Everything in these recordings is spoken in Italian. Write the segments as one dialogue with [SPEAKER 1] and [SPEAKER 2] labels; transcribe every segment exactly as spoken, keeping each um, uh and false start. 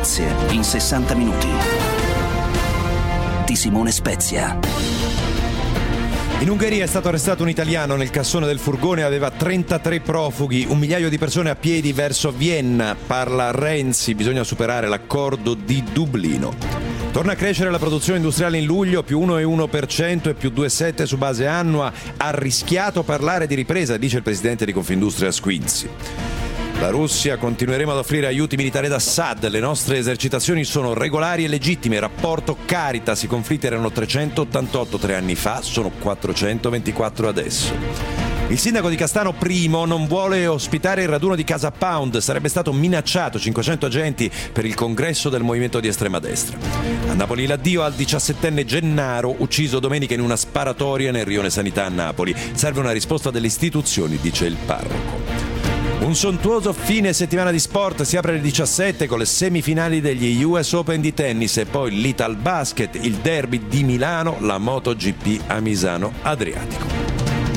[SPEAKER 1] notizie in sessanta minuti. Di Simone Spezia.
[SPEAKER 2] In Ungheria è stato arrestato un italiano nel cassone del furgone, aveva trentatré profughi, un migliaio di persone a piedi verso Vienna. Parla Renzi, bisogna superare l'accordo di Dublino. Torna a crescere la produzione industriale in luglio, più uno virgola uno per cento e più due virgola sette per cento su base annua. Ha rischiato parlare di ripresa, dice il presidente di Confindustria Squinzi. La Russia: continueremo ad offrire aiuti militari ad Assad, le nostre esercitazioni sono regolari e legittime. Rapporto Caritas, i conflitti erano trecentottantotto tre anni fa, sono quattrocentoventiquattro adesso. Il sindaco di Castano Primo non vuole ospitare il raduno di Casa Pound, sarebbe stato minacciato, cinquecento agenti per il congresso del movimento di estrema destra. A Napoli l'addio al diciassettenne Gennaro, ucciso domenica in una sparatoria nel rione Sanità a Napoli. Serve una risposta delle istituzioni, dice il parroco. Un sontuoso fine settimana di sport, si apre alle diciassette con le semifinali degli U S Open di tennis e poi l'Ital Basket, il derby di Milano, la MotoGP a Misano Adriatico.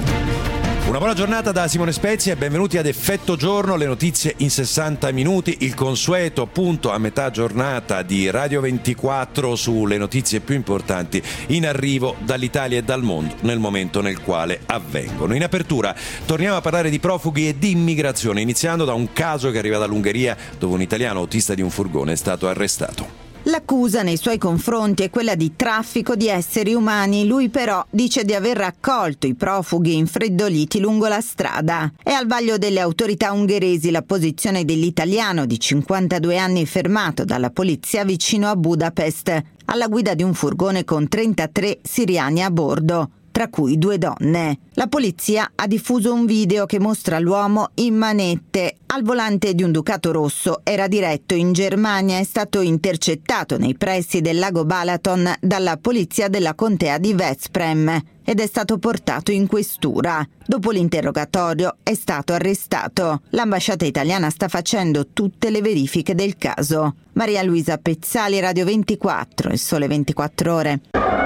[SPEAKER 2] Una buona giornata da Simone Spezia e benvenuti ad Effetto Giorno, le notizie in sessanta minuti, il consueto punto a metà giornata di Radio ventiquattro sulle notizie più importanti in arrivo dall'Italia e dal mondo nel momento nel quale avvengono. In apertura torniamo a parlare di profughi e di immigrazione, iniziando da un caso che arriva dall'Ungheria, dove un italiano autista di un furgone è stato arrestato.
[SPEAKER 3] L'accusa nei suoi confronti è quella di traffico di esseri umani. Lui però dice di aver raccolto i profughi infreddoliti lungo la strada. È al vaglio delle autorità ungheresi la posizione dell'italiano di cinquantadue anni fermato dalla polizia vicino a Budapest, alla guida di un furgone con trentatré siriani a bordo, tra cui due donne. La polizia ha diffuso un video che mostra l'uomo in manette al volante di un Ducato rosso. Era diretto in Germania, è stato intercettato nei pressi del lago Balaton dalla polizia della contea di Veszprém ed è stato portato in questura. Dopo l'interrogatorio è stato arrestato. L'ambasciata italiana sta facendo tutte le verifiche del caso. Maria Luisa Pezzali, Radio ventiquattro, Il Sole ventiquattro Ore.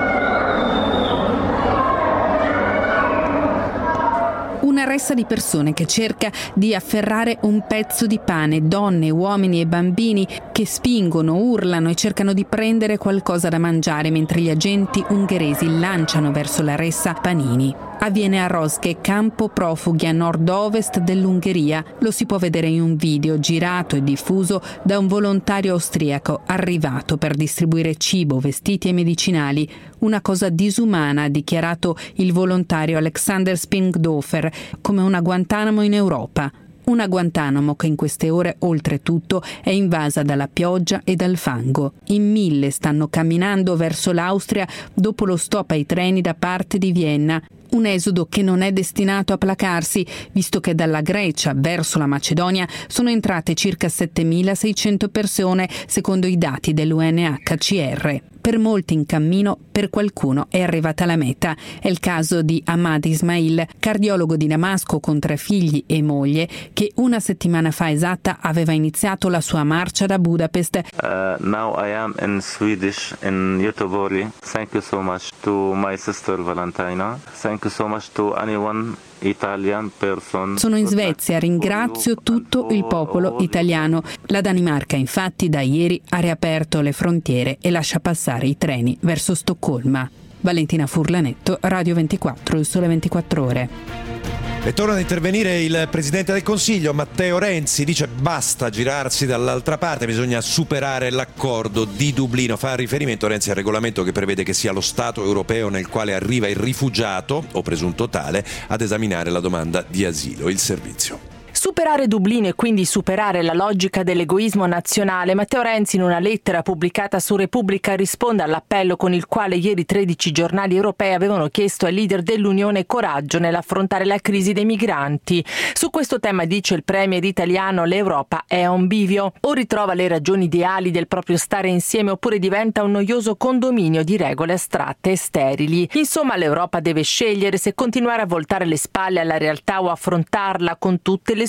[SPEAKER 4] Una ressa di persone che cerca di afferrare un pezzo di pane, donne, uomini e bambini che spingono, urlano e cercano di prendere qualcosa da mangiare mentre gli agenti ungheresi lanciano verso la ressa panini. Avviene a Roske, campo profughi a nord-ovest dell'Ungheria. Lo si può vedere in un video girato e diffuso da un volontario austriaco arrivato per distribuire cibo, vestiti e medicinali. Una cosa disumana, ha dichiarato il volontario Alexander Spingdofer, come una Guantanamo in Europa. Una Guantanamo che in queste ore oltretutto è invasa dalla pioggia e dal fango. In mille stanno camminando verso l'Austria dopo lo stop ai treni da parte di Vienna. Un esodo che non è destinato a placarsi, visto che dalla Grecia verso la Macedonia sono entrate circa settemilaseicento persone, secondo i dati dell'U N H C R. Per molti in cammino, per qualcuno è arrivata la meta. È il caso di Ahmad Ismail, cardiologo di Damasco con tre figli e moglie, che una settimana fa esatta aveva iniziato la sua marcia da Budapest.
[SPEAKER 5] Uh, now I am in Swedish, in Göteborg. Thank you so much to my sister Valentina. Thank you so much to anyone.
[SPEAKER 4] Sono in Svezia, ringrazio tutto il popolo italiano. La Danimarca infatti da ieri ha riaperto le frontiere e lascia passare i treni verso Stoccolma. Valentina Furlanetto, Radio ventiquattro, Il Sole ventiquattro Ore.
[SPEAKER 2] E torna ad intervenire il Presidente del Consiglio, Matteo Renzi, dice basta girarsi dall'altra parte, bisogna superare l'accordo di Dublino. Fa riferimento Renzi al regolamento che prevede che sia lo Stato europeo nel quale arriva il rifugiato, o presunto tale, ad esaminare la domanda di asilo. Il servizio.
[SPEAKER 6] Superare Dublino e quindi superare la logica dell'egoismo nazionale. Matteo Renzi in una lettera pubblicata su Repubblica risponde all'appello con il quale ieri tredici giornali europei avevano chiesto ai leader dell'Unione coraggio nell'affrontare la crisi dei migranti. Su questo tema dice il premier italiano: l'Europa è a un bivio, o ritrova le ragioni ideali del proprio stare insieme oppure diventa un noioso condominio di regole astratte e sterili. Insomma, l'Europa deve scegliere se continuare a voltare le spalle alla realtà o affrontarla con tutte le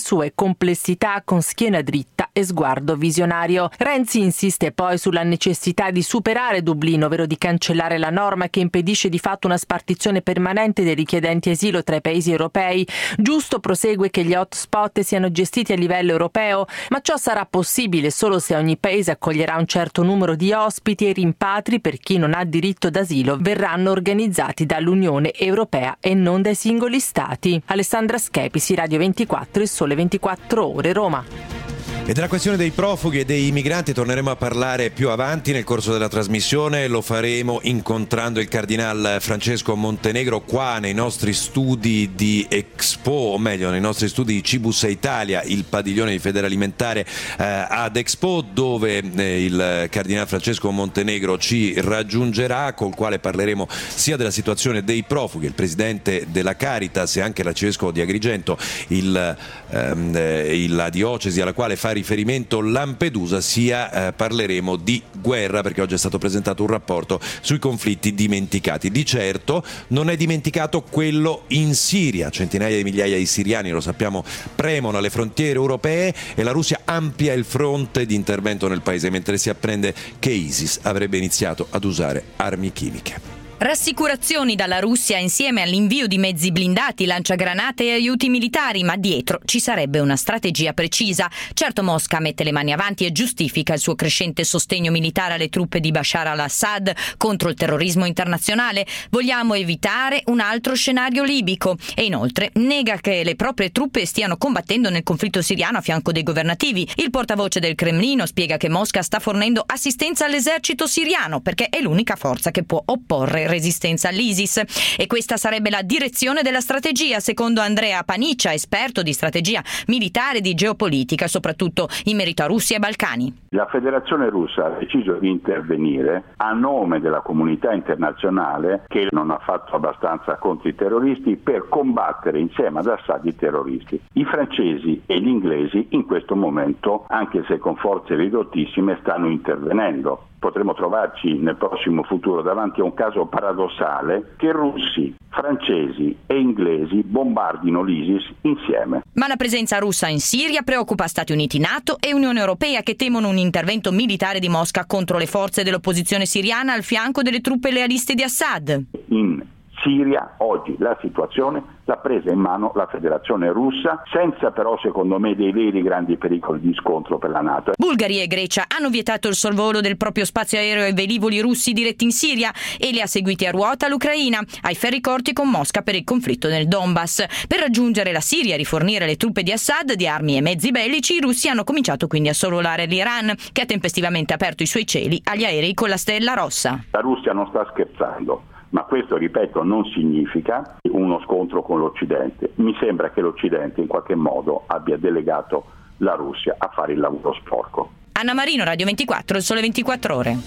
[SPEAKER 6] sue complessità con schiena dritta e sguardo visionario. Renzi insiste poi sulla necessità di superare Dublino, ovvero di cancellare la norma che impedisce di fatto una spartizione permanente dei richiedenti asilo tra i paesi europei. Giusto, prosegue, che gli hotspot siano gestiti a livello europeo, ma ciò sarà possibile solo se ogni paese accoglierà un certo numero di ospiti e i rimpatri per chi non ha diritto d'asilo verranno organizzati dall'Unione Europea e non dai singoli stati. Alessandra Schepisi, Radio ventiquattro, Il Sole ventiquattro Ore, Roma.
[SPEAKER 2] E della questione dei profughi e dei migranti torneremo a parlare più avanti nel corso della trasmissione. Lo faremo incontrando il Cardinal Francesco Montenegro qua nei nostri studi di Expo, o meglio nei nostri studi di Cibus Italia, il padiglione di Federalimentare eh, ad Expo, dove eh, il Cardinal Francesco Montenegro ci raggiungerà, col quale parleremo sia della situazione dei profughi, il presidente della Caritas e anche l'arcivescovo di Agrigento, il, ehm, eh, la diocesi alla quale fa riferimento Lampedusa, sia eh, parleremo di guerra, perché oggi è stato presentato un rapporto sui conflitti dimenticati. Di certo non è dimenticato quello in Siria, centinaia di migliaia di siriani, lo sappiamo, premono alle frontiere europee e la Russia amplia il fronte di intervento nel paese, mentre si apprende che ISIS avrebbe iniziato ad usare armi chimiche.
[SPEAKER 7] Rassicurazioni dalla Russia insieme all'invio di mezzi blindati, lanciagranate e aiuti militari, ma dietro ci sarebbe una strategia precisa. Certo, Mosca mette le mani avanti e giustifica il suo crescente sostegno militare alle truppe di Bashar al-Assad contro il terrorismo internazionale. Vogliamo evitare un altro scenario libico e inoltre nega che le proprie truppe stiano combattendo nel conflitto siriano a fianco dei governativi. Il portavoce del Cremlino spiega che Mosca sta fornendo assistenza all'esercito siriano perché è l'unica forza che può opporre resistenza all'ISIS, e questa sarebbe la direzione della strategia secondo Andrea Paniccia, esperto di strategia militare e di geopolitica, soprattutto in merito a Russia e Balcani.
[SPEAKER 8] La Federazione Russa ha deciso di intervenire a nome della comunità internazionale, che non ha fatto abbastanza contro i terroristi, per combattere insieme ad Assad i terroristi. I francesi e gli inglesi in questo momento, anche se con forze ridottissime, stanno intervenendo. Potremmo trovarci nel prossimo futuro davanti a un caso paradossale che russi, francesi e inglesi bombardino l'ISIS insieme.
[SPEAKER 7] Ma la presenza russa in Siria preoccupa Stati Uniti, NATO e Unione Europea, che temono un intervento militare di Mosca contro le forze dell'opposizione siriana al fianco delle truppe lealiste di Assad.
[SPEAKER 8] In Siria oggi la situazione l'ha presa in mano la Federazione Russa, senza però secondo me dei veri grandi pericoli di scontro per la NATO.
[SPEAKER 7] Bulgaria e Grecia hanno vietato il sorvolo del proprio spazio aereo ai velivoli russi diretti in Siria e li ha seguiti a ruota l'Ucraina, ai ferri corti con Mosca per il conflitto nel Donbass. Per raggiungere la Siria e rifornire le truppe di Assad di armi e mezzi bellici, i russi hanno cominciato quindi a sorvolare l'Iran, che ha tempestivamente aperto i suoi cieli agli aerei con la stella rossa.
[SPEAKER 8] La Russia non sta scherzando. Ma questo, ripeto, non significa uno scontro con l'Occidente. Mi sembra che l'Occidente in qualche modo abbia delegato la Russia a fare il lavoro sporco.
[SPEAKER 7] Anna Marino, Radio ventiquattro, Il Sole ventiquattro Ore.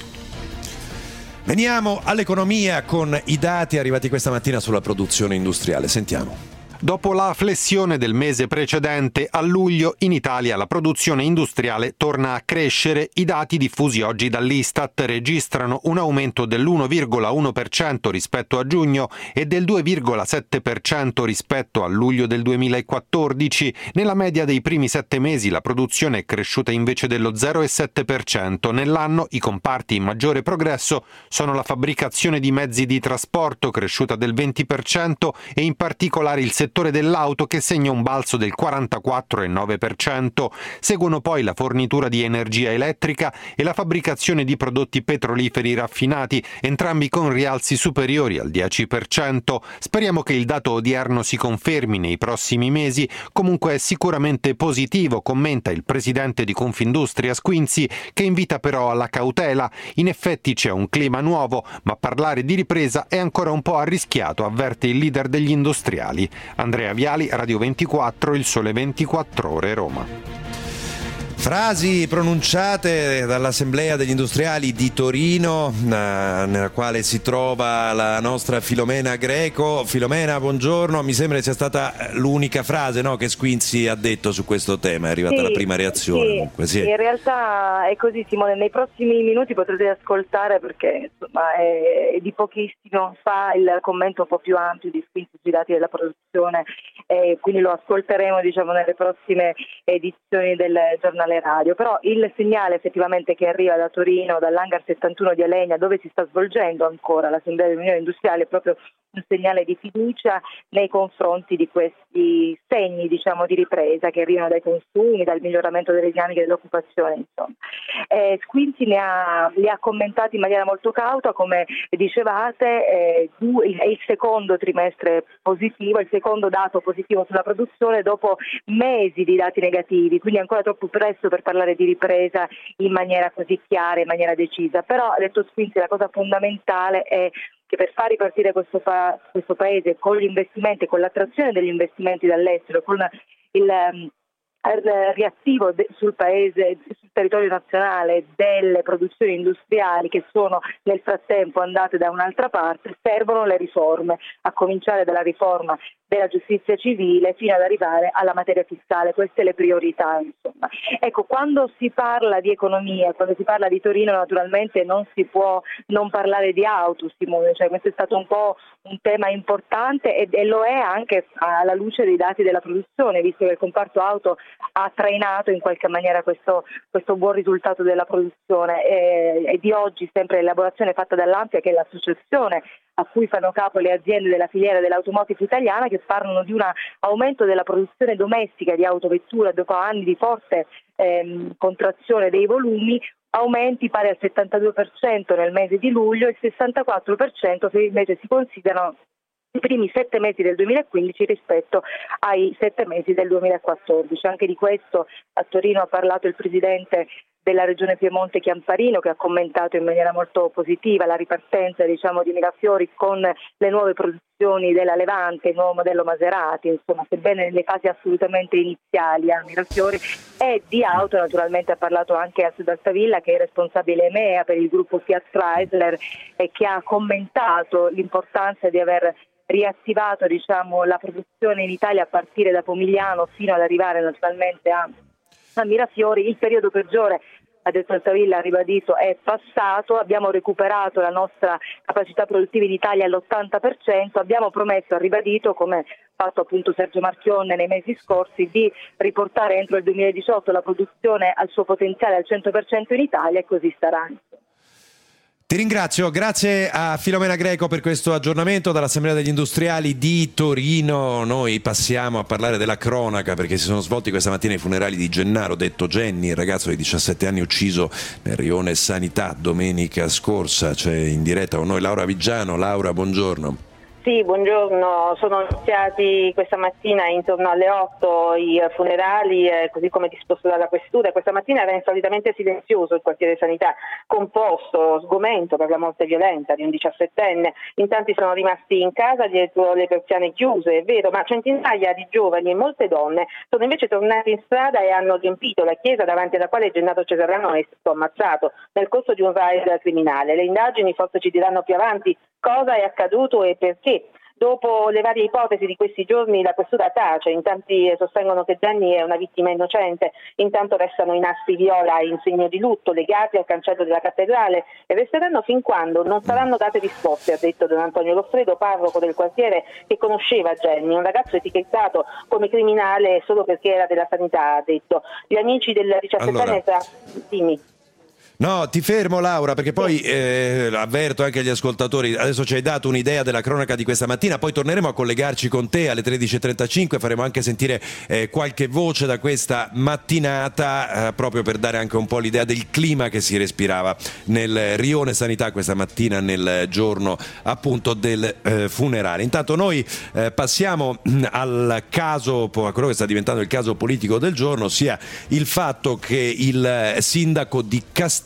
[SPEAKER 2] Veniamo all'economia con i dati arrivati questa mattina sulla produzione industriale. Sentiamo.
[SPEAKER 9] Dopo la flessione del mese precedente, a luglio in Italia la produzione industriale torna a crescere. I dati diffusi oggi dall'Istat registrano un aumento dell'uno virgola uno per cento rispetto a giugno e del due virgola sette per cento rispetto a luglio del duemilaquattordici. Nella media dei primi sette mesi la produzione è cresciuta invece dello zero virgola sette per cento. Nell'anno i comparti in maggiore progresso sono la fabbricazione di mezzi di trasporto, cresciuta del venti per cento, e in particolare il settore settore dell'auto, che segna un balzo del quarantaquattro virgola nove per cento. Seguono poi la fornitura di energia elettrica e la fabbricazione di prodotti petroliferi raffinati, entrambi con rialzi superiori al dieci per cento. Speriamo che il dato odierno si confermi nei prossimi mesi. Comunque è sicuramente positivo, commenta il presidente di Confindustria Squinzi, che invita però alla cautela. In effetti c'è un clima nuovo, ma parlare di ripresa è ancora un po' arrischiato, avverte il leader degli industriali. Andrea Viali, Radio ventiquattro, Il Sole ventiquattro Ore, Roma.
[SPEAKER 2] Frasi pronunciate dall'Assemblea degli Industriali di Torino, nella quale si trova la nostra Filomena Greco. Filomena, buongiorno. Mi sembra sia stata l'unica frase, no, che Squinzi ha detto su questo tema. È arrivata sì, la prima reazione.
[SPEAKER 10] Sì,
[SPEAKER 2] comunque. Sì.
[SPEAKER 10] In realtà è così, Simone. Nei prossimi minuti potrete ascoltare, perché insomma è, è di pochissimo fa, il commento un po' più ampio di Squinzi sui dati della produzione, e quindi lo ascolteremo, diciamo, nelle prossime edizioni del giornale radio. Però il segnale effettivamente che arriva da Torino, dall'hangar settantuno di Alenia, dove si sta svolgendo ancora l'Assemblea dell'Unione Industriale, è proprio un segnale di fiducia nei confronti di questi segni, diciamo, di ripresa che arrivano dai consumi, dal miglioramento delle dinamiche dell'occupazione, insomma. Eh, Squinzi ne ha, li ha commentati in maniera molto cauta, come dicevate, eh, è il secondo trimestre positivo, il secondo dato positivo sulla produzione dopo mesi di dati negativi, quindi ancora troppo presto per parlare di ripresa in maniera così chiara, in maniera decisa. Però, ha detto Squinzi, la cosa fondamentale è che per far ripartire questo, pa- questo paese con gli investimenti, con l'attrazione degli investimenti dall'estero, con il, um, il riattivo de- sul paese, sul territorio nazionale delle produzioni industriali che sono nel frattempo andate da un'altra parte, servono le riforme, a cominciare dalla riforma della giustizia civile fino ad arrivare alla materia fiscale. Queste le priorità, insomma. Ecco, quando si parla di economia, quando si parla di Torino, naturalmente non si può non parlare di auto, Simone, cioè questo è stato un po' un tema importante e, e lo è anche alla luce dei dati della produzione, visto che il comparto auto ha trainato in qualche maniera questo, questo buon risultato della produzione. E, e di oggi sempre l'elaborazione fatta dall'Ampia, che è l'associazione a cui fanno capo le aziende della filiera dell'automotive italiana, che parlano di un aumento della produzione domestica di autovetture dopo anni di forte ehm, contrazione dei volumi, aumenti pari al settantadue per cento nel mese di luglio e il sessantaquattro per cento se invece si considerano i primi sette mesi del duemilaquindici rispetto ai sette mesi del duemilaquattordici. Anche di questo a Torino ha parlato il presidente della regione Piemonte Chiamparino, che ha commentato in maniera molto positiva la ripartenza, diciamo, di Mirafiori con le nuove produzioni della Levante, il nuovo modello Maserati, insomma, sebbene nelle fasi assolutamente iniziali a Mirafiori. E di auto naturalmente ha parlato anche Alfredo Altavilla, che è responsabile E M E A per il gruppo Fiat Chrysler, e che ha commentato l'importanza di aver riattivato, diciamo, la produzione in Italia a partire da Pomigliano fino ad arrivare naturalmente a, a Mirafiori. Il periodo peggiore, ha detto Altavilla, ha ribadito, è passato, abbiamo recuperato la nostra capacità produttiva in Italia all'ottanta per cento, abbiamo promesso, ha ribadito, come fatto appunto Sergio Marchionne nei mesi scorsi, di riportare entro il duemiladiciotto la produzione al suo potenziale al cento per cento in Italia, e così sarà.
[SPEAKER 2] Ti ringrazio, grazie a Filomena Greco per questo aggiornamento dall'Assemblea degli Industriali di Torino. Noi passiamo a parlare della cronaca, perché si sono svolti questa mattina i funerali di Gennaro, detto Genni, il ragazzo di diciassette anni ucciso nel rione Sanità domenica scorsa. C'è in diretta con noi Laura Viggiano. Laura, buongiorno.
[SPEAKER 11] Sì, buongiorno. Sono iniziati questa mattina intorno alle otto i funerali, eh, così come disposto dalla questura. Questa mattina era insolitamente silenzioso il quartiere Sanità, composto, sgomento per la morte violenta di un diciassettenne. In tanti sono rimasti in casa dietro le persiane chiuse, è vero, ma centinaia di giovani e molte donne sono invece tornati in strada e hanno riempito la chiesa davanti alla quale Gennaro Cesarano è stato ammazzato nel corso di un raid criminale. Le indagini forse ci diranno più avanti cosa è accaduto e perché. Dopo le varie ipotesi di questi giorni la questura tace, in tanti sostengono che Genni è una vittima innocente, intanto restano i nastri viola in segno di lutto legati al cancello della cattedrale e resteranno fin quando non saranno date risposte, ha detto Don Antonio Loffredo, parroco del quartiere, che conosceva Genni, un ragazzo etichettato come criminale solo perché era della sanità, ha detto. Gli amici del diciassettenne allora. tra... Dimmi.
[SPEAKER 2] No, ti fermo Laura, perché poi eh, avverto anche agli ascoltatori, adesso ci hai dato un'idea della cronaca di questa mattina, poi torneremo a collegarci con te alle tredici e trentacinque, faremo anche sentire eh, qualche voce da questa mattinata, eh, proprio per dare anche un po' l'idea del clima che si respirava nel rione Sanità questa mattina, nel giorno appunto del eh, funerale. Intanto noi eh, passiamo al caso, a quello che sta diventando il caso politico del giorno, ossia il fatto che il sindaco di Castello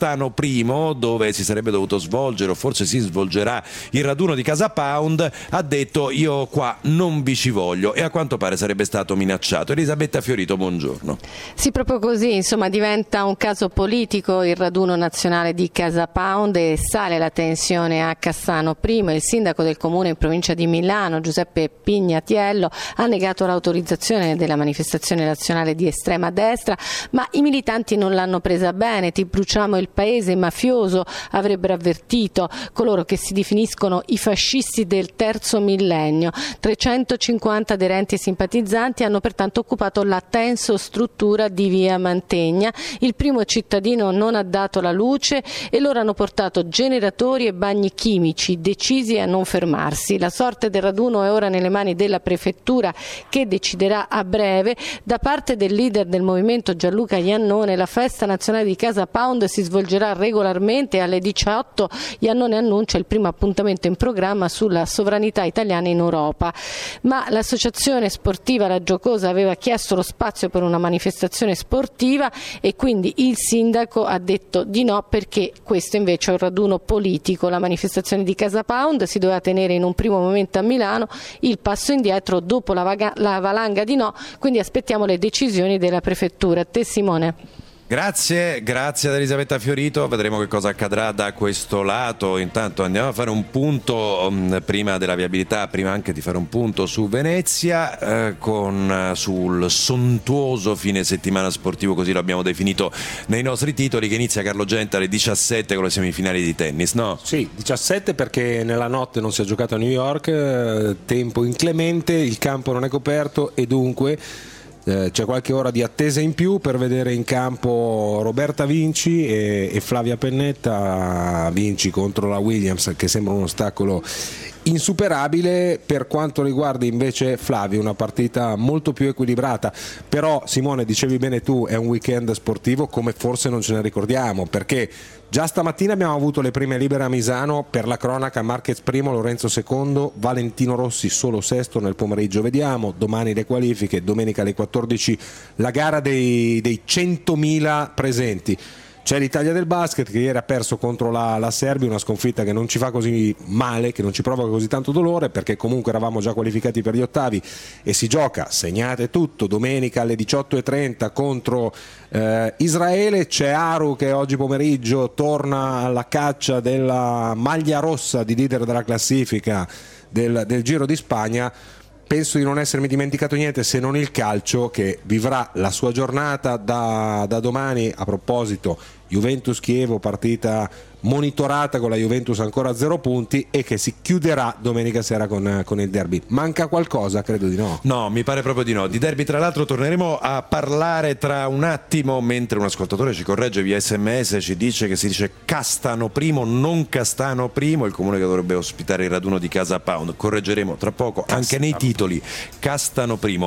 [SPEAKER 2] Castano Primo, dove si sarebbe dovuto svolgere o forse si svolgerà il raduno di Casa Pound, ha detto io qua non vi ci voglio, e a quanto pare sarebbe stato minacciato. Elisabetta Fiorito, buongiorno.
[SPEAKER 12] Sì, proprio così, insomma diventa un caso politico il raduno nazionale di Casa Pound e sale la tensione a Castano Primo. Il sindaco del comune in provincia di Milano, Giuseppe Pignatiello, ha negato l'autorizzazione della manifestazione nazionale di estrema destra, ma i militanti non l'hanno presa bene. Ti bruciamo il paese mafioso, avrebbero avvertito coloro che si definiscono i fascisti del terzo millennio. trecentocinquanta aderenti e simpatizzanti hanno pertanto occupato la tensostruttura di via Mantegna. Il primo cittadino non ha dato la luce e loro hanno portato generatori e bagni chimici, decisi a non fermarsi. La sorte del raduno è ora nelle mani della prefettura, che deciderà a breve. Da parte del leader del movimento Gianluca Iannone, la festa nazionale di Casa Pound si svolgerà regolarmente alle diciotto. Iannone annuncia il primo appuntamento in programma sulla sovranità italiana in Europa. Ma l'associazione sportiva La Giocosa aveva chiesto lo spazio per una manifestazione sportiva e quindi il sindaco ha detto di no, perché questo invece è un raduno politico. La manifestazione di Casa Pound si doveva tenere in un primo momento a Milano, il passo indietro dopo la, vaga- la valanga di no, quindi aspettiamo le decisioni della prefettura. A te Simone.
[SPEAKER 2] Grazie, grazie ad Elisabetta Fiorito, vedremo che cosa accadrà da questo lato. Intanto andiamo a fare un punto um, prima della viabilità, prima anche di fare un punto su Venezia, eh, con, uh, sul sontuoso fine settimana sportivo, così lo abbiamo definito nei nostri titoli, che inizia, Carlo Genta, alle diciassette con le semifinali di tennis, no?
[SPEAKER 13] Sì, diciassette perché nella notte non si è giocato a New York, eh, tempo inclemente, il campo non è coperto e dunque Eh, c'è qualche ora di attesa in più per vedere in campo Roberta Vinci e, e Flavia Pennetta. Vinci contro la Williams, che sembra un ostacolo insuperabile. Per quanto riguarda invece Flavia, una partita molto più equilibrata, però Simone, dicevi bene tu, è un weekend sportivo come forse non ce ne ricordiamo, perché già stamattina abbiamo avuto le prime libere a Misano. Per la cronaca, Marquez primo, Lorenzo secondo, Valentino Rossi solo sesto nel pomeriggio. Vediamo domani le qualifiche, domenica alle quattordici la gara dei, dei centomila presenti. C'è l'Italia del basket, che ieri ha perso contro la, la Serbia, una sconfitta che non ci fa così male, che non ci provoca così tanto dolore, perché comunque eravamo già qualificati per gli ottavi e si gioca, segnate tutto, domenica alle diciotto e trenta contro eh, Israele. C'è Aru che oggi pomeriggio torna alla caccia della maglia rossa di leader della classifica del, del Giro di Spagna. Penso di non essermi dimenticato niente, se non il calcio, che vivrà la sua giornata da, da domani. A proposito, Juventus-Chievo, partita monitorata con la Juventus ancora a zero punti e che si chiuderà domenica sera con, con il derby. Manca qualcosa? Credo di no.
[SPEAKER 2] No, mi pare proprio di no. Di derby tra l'altro torneremo a parlare tra un attimo, mentre un ascoltatore ci corregge via sms, ci dice che si dice Castano Primo, non Castano Primo, il comune che dovrebbe ospitare il raduno di Casa Pound. Correggeremo tra poco Castano. Anche nei titoli Castano Primo.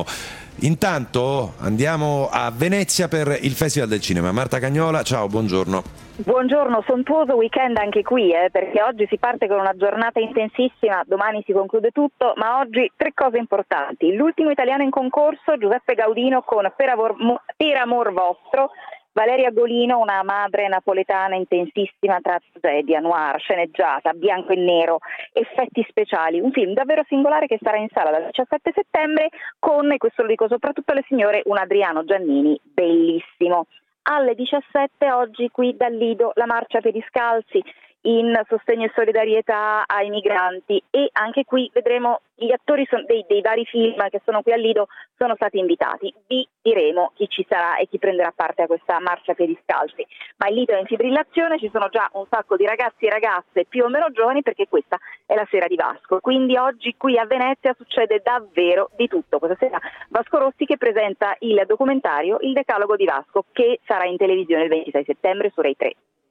[SPEAKER 2] Intanto andiamo a Venezia per il Festival del Cinema. Marta Cagnola, ciao, buongiorno.
[SPEAKER 10] Buongiorno, sontuoso weekend anche qui, eh, perché oggi si parte con una giornata intensissima, domani si conclude tutto, ma oggi tre cose importanti. L'ultimo italiano in concorso, Giuseppe Gaudino con Per amor, per amor vostro, Valeria Golino, una madre napoletana intensissima tra tragedia, noir, sceneggiata, bianco e nero, effetti speciali, un film davvero singolare che sarà in sala dal diciassette settembre con, e questo lo dico soprattutto alle signore, un Adriano Giannini bellissimo. Alle diciassette oggi qui dal Lido la marcia per i scalzi in sostegno e solidarietà ai migranti, e anche qui vedremo gli attori dei, dei vari film che sono qui al Lido sono stati invitati. Vi diremo chi ci sarà e chi prenderà parte a questa marcia per i scalzi. Ma il Lido è in fibrillazione, ci sono già un sacco di ragazzi e ragazze più o meno giovani, perché questa è la sera di Vasco. Quindi oggi qui a Venezia succede davvero di tutto. Questa sera Vasco Rossi che presenta il documentario Il Decalogo di Vasco, che sarà in televisione il ventisei settembre su Rai tre.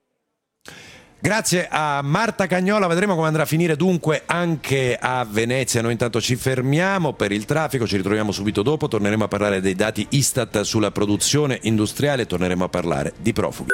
[SPEAKER 2] Grazie a Marta Cagnola, vedremo come andrà a finire dunque anche a Venezia. Noi intanto ci fermiamo per il traffico, ci ritroviamo subito dopo, torneremo a parlare dei dati Istat sulla produzione industriale, torneremo a parlare di profughi.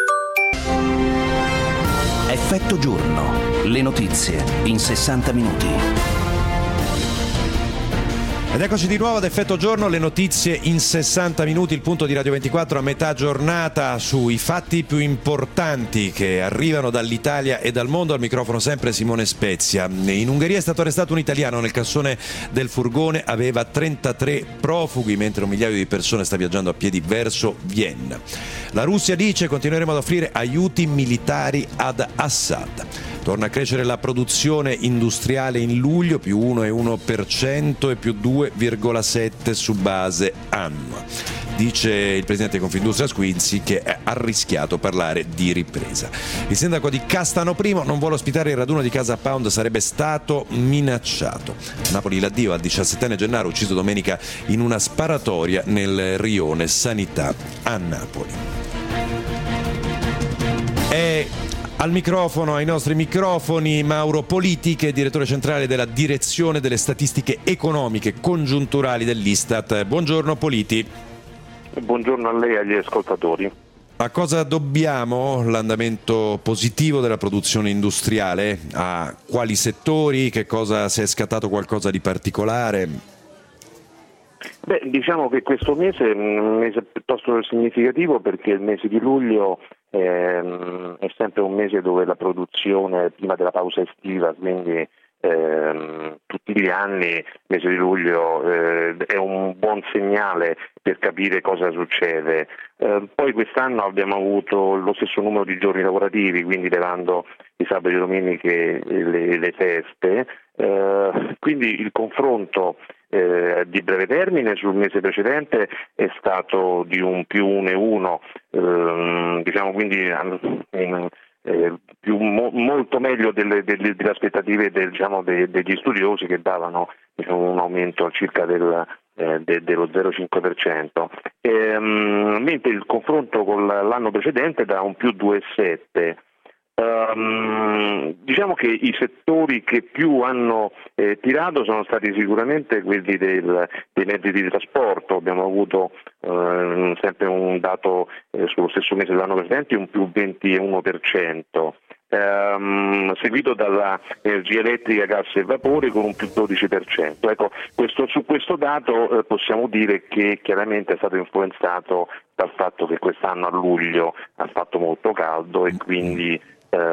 [SPEAKER 1] Effetto giorno, le notizie in sessanta minuti.
[SPEAKER 2] Ed eccoci di nuovo ad Effetto Giorno, le notizie in sessanta minuti, il punto di Radio ventiquattro a metà giornata sui fatti più importanti che arrivano dall'Italia e dal mondo. Al microfono sempre Simone Spezia. In Ungheria è stato arrestato un italiano nel cassone del furgone, aveva trentatré profughi mentre un migliaio di persone sta viaggiando a piedi verso Vienna. La Russia dice: continueremo ad offrire aiuti militari ad Assad. Torna a crescere la produzione industriale in luglio, più uno virgola uno per cento e più due virgola sette su base annua. Dice il presidente di Confindustria Squinzi che è arrischiato parlare di ripresa. Il sindaco di Castano Primo non vuole ospitare il raduno di Casa Pound, sarebbe stato minacciato. Napoli l'addio al diciassettenne Gennaro, ucciso domenica in una sparatoria nel rione Sanità a Napoli. E al microfono, ai nostri microfoni, Mauro Politi, che è direttore centrale della Direzione delle Statistiche Economiche Congiunturali dell'Istat. Buongiorno Politi.
[SPEAKER 14] Buongiorno a lei e agli ascoltatori.
[SPEAKER 2] A cosa dobbiamo l'andamento positivo della produzione industriale? A quali settori? Che cosa, se è scattato qualcosa di particolare?
[SPEAKER 14] Beh, diciamo che questo mese è un mese piuttosto significativo perché il mese di luglio ehm, è sempre un mese dove la produzione prima della pausa estiva, quindi ehm, tutti gli anni il mese di luglio eh, è un buon segnale per capire cosa succede. Eh, poi quest'anno abbiamo avuto lo stesso numero di giorni lavorativi, quindi levando i sabati e domeniche e le, le feste, eh, quindi il confronto Eh, di breve termine sul mese precedente è stato di un più uno virgola uno, ehm, diciamo quindi eh, eh, più, mo, molto meglio delle, delle, delle aspettative del, diciamo, de, degli studiosi che davano diciamo, un aumento circa del, eh, de, dello zero virgola cinque per cento, ehm, mentre il confronto con l'anno precedente dà un più due virgola sette per cento. Um, diciamo che i settori che più hanno eh, tirato sono stati sicuramente quelli del, dei mezzi di trasporto. Abbiamo avuto eh, sempre un dato eh, sullo stesso mese dell'anno precedente, un più venti virgola uno per cento, ehm, seguito dalla energia elettrica, gas e vapore con un più dodici per cento. Ecco, questo, su questo dato eh, possiamo dire che chiaramente è stato influenzato dal fatto che quest'anno a luglio ha fatto molto caldo e quindi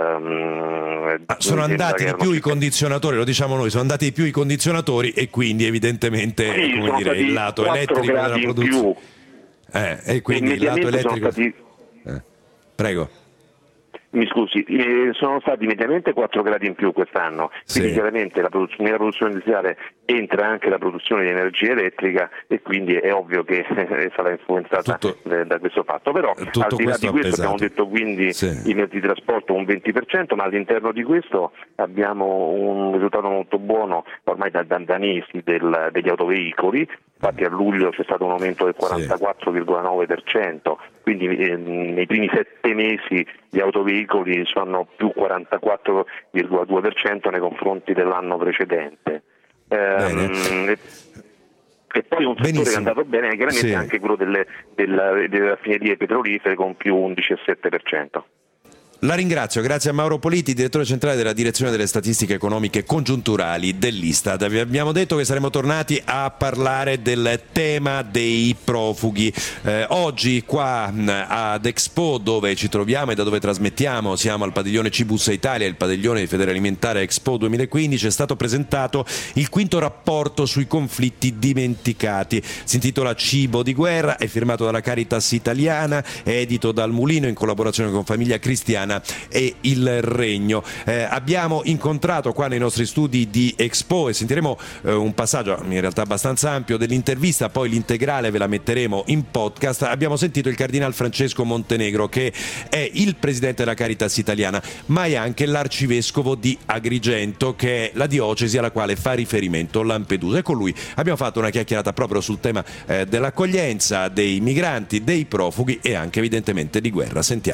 [SPEAKER 14] Um,
[SPEAKER 2] sono andati di più i condizionatori, lo diciamo noi, sono andati di più i condizionatori e quindi evidentemente
[SPEAKER 14] sì,
[SPEAKER 2] come dire, il lato elettrico della produzione eh, e quindi il lato elettrico stati... eh, prego.
[SPEAKER 14] Mi scusi, eh, sono stati mediamente quattro gradi in più quest'anno, quindi sì. Chiaramente la produzione, nella produzione industriale entra anche la produzione di energia elettrica e quindi è ovvio che è stata influenzata tutto, da questo fatto, però al di là di questo abbiamo detto quindi sì. I mezzi di trasporto un venti per cento, ma all'interno di questo abbiamo un risultato molto buono ormai da, da mesi del, degli autoveicoli. Infatti a luglio c'è stato un aumento del quarantaquattro virgola nove per cento, quindi eh, nei primi sette mesi gli autoveicoli sono più quarantaquattro virgola due per cento nei confronti dell'anno precedente. Ehm, e, e poi un settore Benissimo. Che è andato bene è chiaramente sì. Anche quello delle, della, delle raffinerie petrolifere con più undici virgola sette per cento.
[SPEAKER 2] La ringrazio, grazie a Mauro Politi, direttore centrale della Direzione delle Statistiche Economiche Congiunturali dell'Istat. Vi abbiamo detto che saremmo tornati a parlare del tema dei profughi. Eh, oggi qua ad Expo, dove ci troviamo e da dove trasmettiamo, siamo al padiglione Cibus Italia, il padiglione di Federalimentare Expo duemilaquindici, è stato presentato il quinto rapporto sui conflitti dimenticati. Si intitola Cibo di guerra, è firmato dalla Caritas Italiana, è edito dal Mulino in collaborazione con Famiglia Cristiana e il Regno. Eh, abbiamo incontrato qua nei nostri studi di Expo e sentiremo eh, un passaggio in realtà abbastanza ampio dell'intervista, poi l'integrale ve la metteremo in podcast. Abbiamo sentito il Cardinal Francesco Montenegro, che è il presidente della Caritas Italiana, ma è anche l'arcivescovo di Agrigento, che è la diocesi alla quale fa riferimento Lampedusa, e con lui abbiamo fatto una chiacchierata proprio sul tema eh, dell'accoglienza, dei migranti, dei profughi e anche evidentemente di guerra. Sentiamo.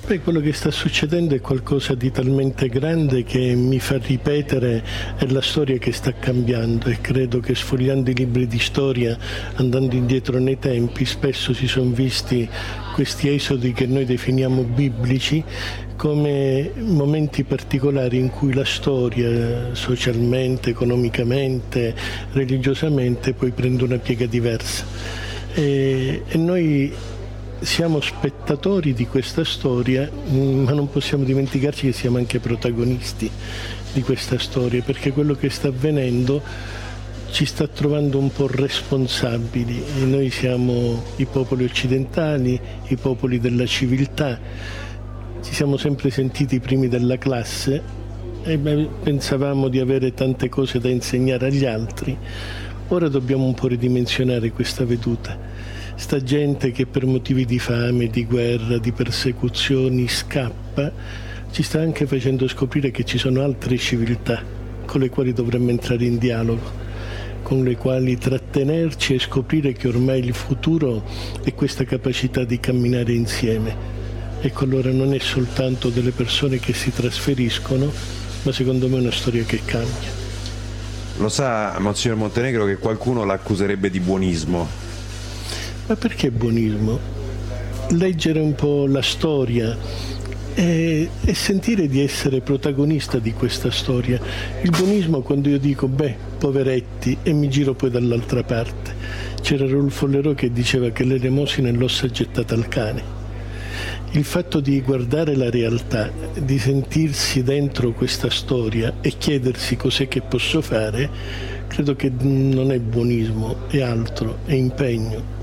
[SPEAKER 15] Beh, quello che sta succedendo è qualcosa di talmente grande che mi fa ripetere è la storia che sta cambiando, e credo che sfogliando i libri di storia, andando indietro nei tempi, spesso si sono visti questi esodi che noi definiamo biblici come momenti particolari in cui la storia, socialmente, economicamente, religiosamente, poi prende una piega diversa. E, e noi siamo spettatori di questa storia, ma non possiamo dimenticarci che siamo anche protagonisti di questa storia, perché quello che sta avvenendo ci sta trovando un po' responsabili. E noi siamo i popoli occidentali, i popoli della civiltà, ci siamo sempre sentiti i primi della classe e pensavamo di avere tante cose da insegnare agli altri. Ora dobbiamo un po' ridimensionare questa veduta. Sta gente che per motivi di fame, di guerra, di persecuzioni scappa, ci sta anche facendo scoprire che ci sono altre civiltà con le quali dovremmo entrare in dialogo, con le quali trattenerci e scoprire che ormai il futuro è questa capacità di camminare insieme. Ecco, allora non è soltanto delle persone che si trasferiscono, ma secondo me è una storia che cambia.
[SPEAKER 2] Lo sa, Monsignor Montenegro, che qualcuno l'accuserebbe di buonismo?
[SPEAKER 15] Ma perché buonismo? Leggere un po' la storia e, e sentire di essere protagonista di questa storia. Il buonismo, quando io dico beh, poveretti, e mi giro poi dall'altra parte. C'era Rolfo Lerò che diceva che l'elemosina è l'ossa gettata al cane. Il fatto di guardare la realtà, di sentirsi dentro questa storia e chiedersi cos'è che posso fare, credo che non è buonismo, è altro, è impegno.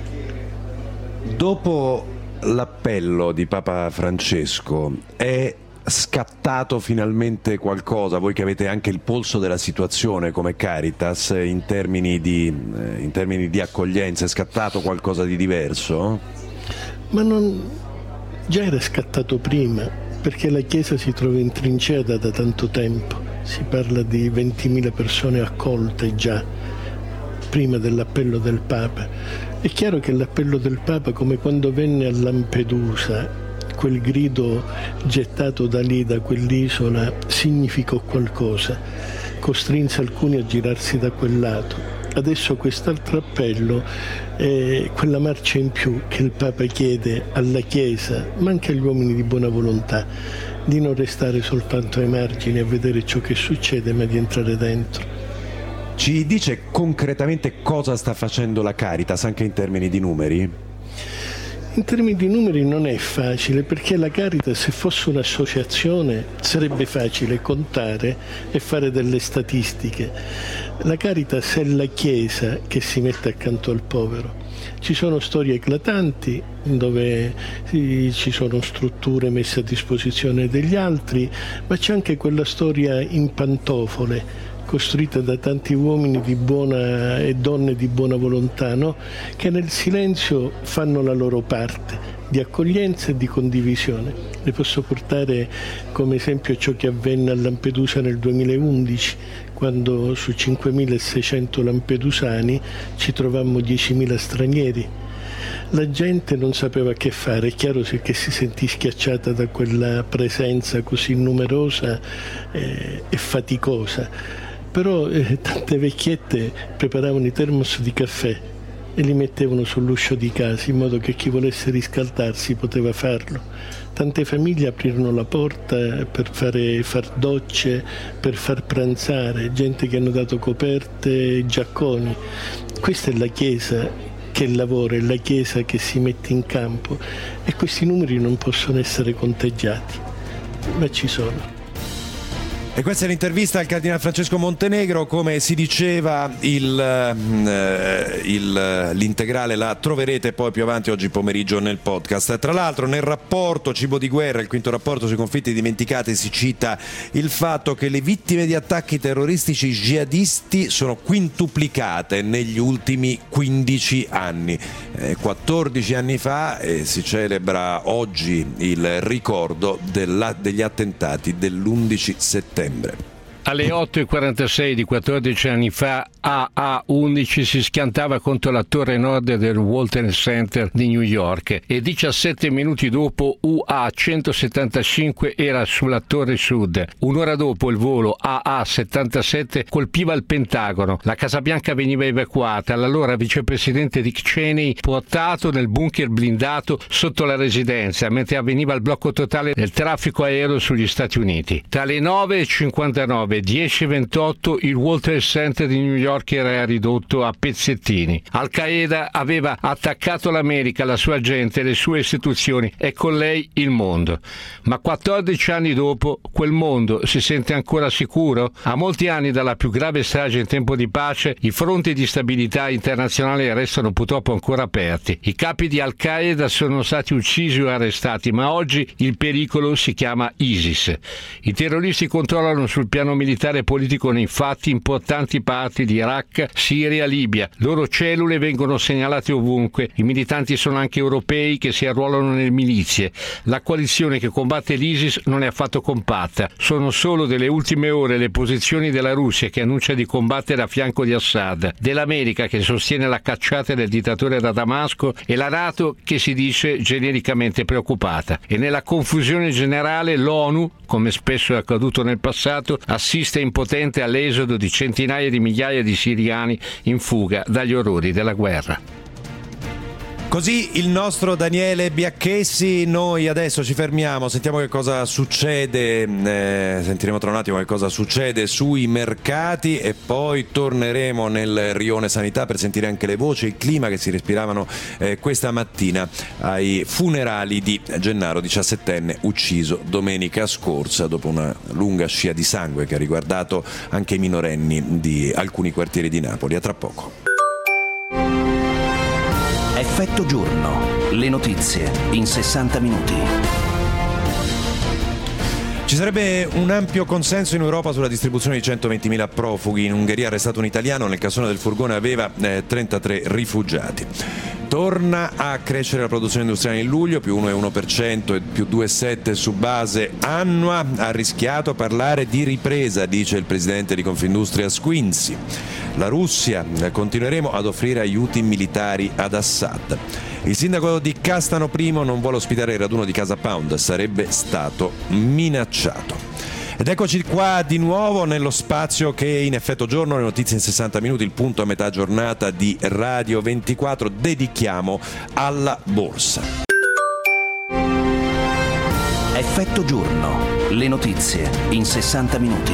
[SPEAKER 2] Dopo l'appello di Papa Francesco è scattato finalmente qualcosa, voi che avete anche il polso della situazione come Caritas, in termini di, in termini di accoglienza, è scattato qualcosa di diverso?
[SPEAKER 15] Ma non, già era scattato prima, perché la Chiesa si trova in trincea da, da tanto tempo. Si parla di ventimila persone accolte già prima dell'appello del Papa. È chiaro che l'appello del Papa, come quando venne a Lampedusa, quel grido gettato da lì, da quell'isola, significò qualcosa, costrinse alcuni a girarsi da quel lato. Adesso quest'altro appello è quella marcia in più che il Papa chiede alla Chiesa, ma anche agli uomini di buona volontà, di non restare soltanto ai margini a vedere ciò che succede, ma di entrare dentro.
[SPEAKER 2] Ci dice concretamente cosa sta facendo la Caritas, anche in termini di numeri?
[SPEAKER 15] In termini di numeri non è facile, perché la Caritas, se fosse un'associazione, sarebbe facile contare e fare delle statistiche. La Caritas è la Chiesa che si mette accanto al povero. Ci sono storie eclatanti dove ci sono strutture messe a disposizione degli altri, ma c'è anche quella storia in pantofole, costruita da tanti uomini di buona e donne di buona volontà, no? Che nel silenzio fanno la loro parte di accoglienza e di condivisione. Le posso portare come esempio ciò che avvenne a Lampedusa nel duemilaundici, quando su cinquemilaseicento lampedusani ci trovammo diecimila stranieri. La gente non sapeva che fare, è chiaro che si sentì schiacciata da quella presenza così numerosa eh, e faticosa. Però eh, tante vecchiette preparavano i termos di caffè e li mettevano sull'uscio di casa in modo che chi volesse riscaldarsi poteva farlo. Tante famiglie aprirono la porta per fare far docce, per far pranzare, gente che hanno dato coperte e giacconi. Questa è la Chiesa che lavora, è la Chiesa che si mette in campo, e questi numeri non possono essere conteggiati, ma ci sono.
[SPEAKER 2] E questa è l'intervista al Cardinale Francesco Montenegro. Come si diceva, il, eh, il, l'integrale la troverete poi più avanti oggi pomeriggio nel podcast. Tra l'altro, nel rapporto Cibo di guerra, il quinto rapporto sui conflitti dimenticati, si cita il fatto che le vittime di attacchi terroristici jihadisti sono quintuplicate negli ultimi quindici anni. Eh, quattordici anni fa eh, si celebra oggi il ricordo della, degli attentati dell'undici settembre.
[SPEAKER 16] Alle otto e quarantasei di quattordici anni fa A A undici si schiantava contro la torre nord del World Trade Center di New York e diciassette minuti dopo U A centosettantacinque era sulla torre sud. Un'ora dopo il volo A A settantasette colpiva il Pentagono. La Casa Bianca veniva evacuata. L'allora vicepresidente Dick Cheney portato nel bunker blindato sotto la residenza mentre avveniva il blocco totale del traffico aereo sugli Stati Uniti. Tra le nove e cinquantanove e dieci e ventotto il World Trade Center di New York era ridotto a pezzettini. Al-Qaeda aveva attaccato l'America, la sua gente, le sue istituzioni e con lei il mondo. Ma quattordici anni dopo quel mondo si sente ancora sicuro? A molti anni dalla più grave strage in tempo di pace, i fronti di stabilità internazionale restano purtroppo ancora aperti. I capi di Al-Qaeda sono stati uccisi o arrestati, ma oggi il pericolo si chiama ISIS. I terroristi controllano sul piano militare e politico infatti importanti parti di Iraq, Siria, Libia. Loro cellule vengono segnalate ovunque. I militanti sono anche europei che si arruolano nelle milizie. La coalizione che combatte l'ISIS non è affatto compatta. Sono solo delle ultime ore le posizioni della Russia che annuncia di combattere a fianco di Assad, dell'America che sostiene la cacciata del dittatore da Damasco e la NATO che si dice genericamente preoccupata. E nella confusione generale l'ONU, come spesso è accaduto nel passato, assiste impotente all'esodo di centinaia di migliaia di siriani in fuga dagli orrori della guerra.
[SPEAKER 2] Così il nostro Daniele Biacchessi. Noi adesso ci fermiamo, sentiamo che cosa succede, eh, sentiremo tra un attimo che cosa succede sui mercati e poi torneremo nel rione sanità per sentire anche le voci e il clima che si respiravano eh, questa mattina ai funerali di Gennaro, diciassettenne, ucciso domenica scorsa dopo una lunga scia di sangue che ha riguardato anche i minorenni di alcuni quartieri di Napoli. A tra poco.
[SPEAKER 1] Effetto giorno. Le notizie in sessanta minuti.
[SPEAKER 2] Ci sarebbe un ampio consenso in Europa sulla distribuzione di centoventimila profughi. In Ungheria arrestato un italiano, nel cassone del furgone aveva eh, trentatré rifugiati. Torna a crescere la produzione industriale in luglio, più uno virgola uno per cento e più due virgola sette per cento su base annua. Ha rischiato a parlare di ripresa, dice il presidente di Confindustria Squinzi. La Russia, continueremo ad offrire aiuti militari ad Assad. Il sindaco di Castano Primo non vuole ospitare il raduno di Casa Pound, sarebbe stato minacciato. Ed eccoci qua di nuovo nello spazio che in effetto giorno, le notizie in sessanta minuti, il punto a metà giornata di Radio ventiquattro, dedichiamo alla borsa.
[SPEAKER 1] Effetto giorno, le notizie in sessanta minuti.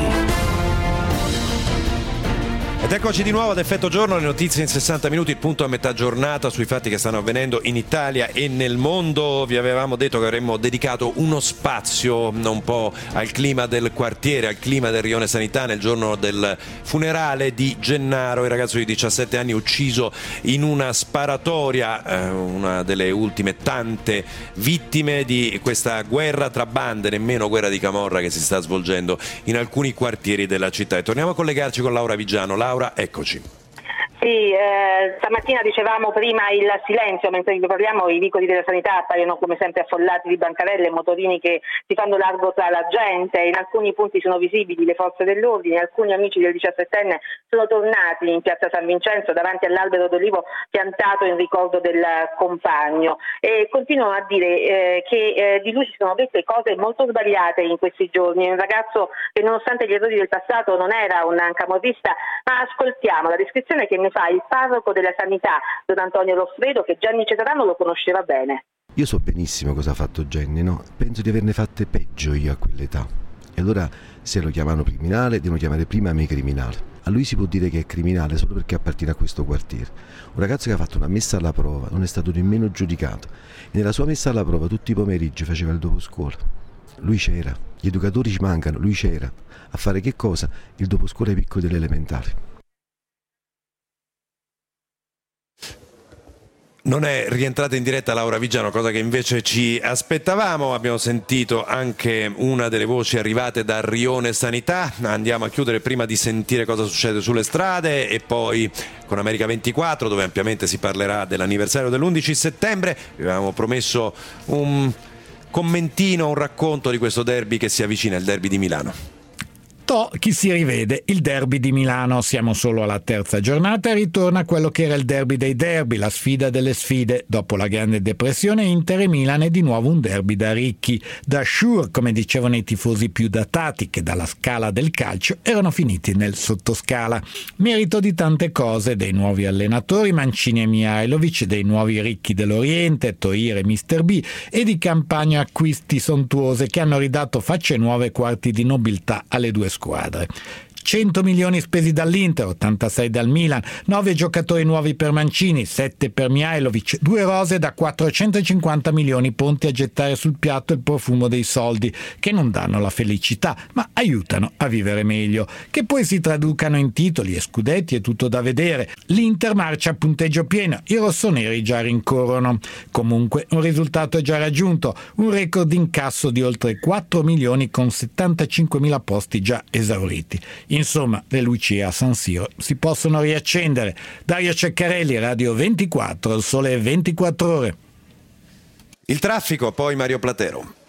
[SPEAKER 2] Ed eccoci di nuovo ad Effetto Giorno, le notizie in sessanta minuti, il punto a metà giornata sui fatti che stanno avvenendo in Italia e nel mondo. Vi avevamo detto che avremmo dedicato uno spazio un po' al clima del quartiere, al clima del rione sanità nel giorno del funerale di Gennaro, il ragazzo di diciassette anni ucciso in una sparatoria, eh, una delle ultime tante vittime di questa guerra tra bande, nemmeno guerra di camorra, che si sta svolgendo in alcuni quartieri della città. E torniamo a collegarci con Laura Vigiano. Laura, eccoci.
[SPEAKER 11] Sì, eh, stamattina dicevamo prima il silenzio, mentre vi parliamo i vicoli della sanità appaiono come sempre affollati di bancarelle e motorini che si fanno largo tra la gente. In alcuni punti sono visibili le forze dell'ordine, alcuni amici del diciassettenne sono tornati in piazza San Vincenzo davanti all'albero d'olivo piantato in ricordo del compagno e continuano a dire eh, che eh, di lui si sono dette cose molto sbagliate in questi giorni. Un ragazzo che nonostante gli errori del passato non era un camorrista, ma ascoltiamo la descrizione che ne fa il parroco della sanità, Don Antonio Loffredo, che Gianni Cetarano lo conosceva bene.
[SPEAKER 17] Io so benissimo cosa ha fatto Gianni, no? Penso di averne fatte peggio io a quell'età. E allora se lo chiamano criminale, devono chiamare prima me criminale. A lui si può dire che è criminale solo perché appartiene a questo quartiere. Un ragazzo che ha fatto una messa alla prova non è stato nemmeno giudicato. E nella sua messa alla prova tutti i pomeriggi faceva il doposcuola. Lui c'era, gli educatori ci mancano, lui c'era. A fare che cosa? Il doposcuola ai piccoli delle elementari.
[SPEAKER 2] Non è rientrata in diretta Laura Vigiano, cosa che invece ci aspettavamo. Abbiamo sentito anche una delle voci arrivate dal rione sanità. Andiamo a chiudere prima di sentire cosa succede sulle strade e poi con America ventiquattro, dove ampiamente si parlerà dell'anniversario dell'undici settembre. Vi avevamo promesso un commentino, un racconto di questo derby che si avvicina, il derby di Milano.
[SPEAKER 18] Toh, chi si rivede? Il derby di Milano. Siamo solo alla terza giornata e ritorna quello che era il derby dei derby, la sfida delle sfide. Dopo la grande depressione, Inter e Milan è di nuovo un derby da ricchi, da sure, come dicevano i tifosi più datati, che dalla scala del calcio erano finiti nel sottoscala. Merito di tante cose, dei nuovi allenatori Mancini e Mihajlovic, dei nuovi ricchi dell'Oriente, Toir e mister B, e di campagne acquisti sontuose che hanno ridato facce nuove e quarti di nobiltà alle due squadre. cento milioni spesi dall'Inter, ottantasei dal Milan, nove giocatori nuovi per Mancini, sette per Mihajlovic, due rose da quattrocentocinquanta milioni pronti a gettare sul piatto il profumo dei soldi, che non danno la felicità, ma aiutano a vivere meglio. Che poi si traducano in titoli e scudetti è tutto da vedere. L'Inter marcia a punteggio pieno, i rossoneri già rincorrono. Comunque un risultato è già raggiunto, un record incasso di oltre quattro milioni con settantacinquemila posti già esauriti. Insomma, le luci a San Siro si possono riaccendere. Dario Ceccarelli, Radio ventiquattro, il sole ventiquattro ore.
[SPEAKER 2] Il traffico, poi Mario Platero.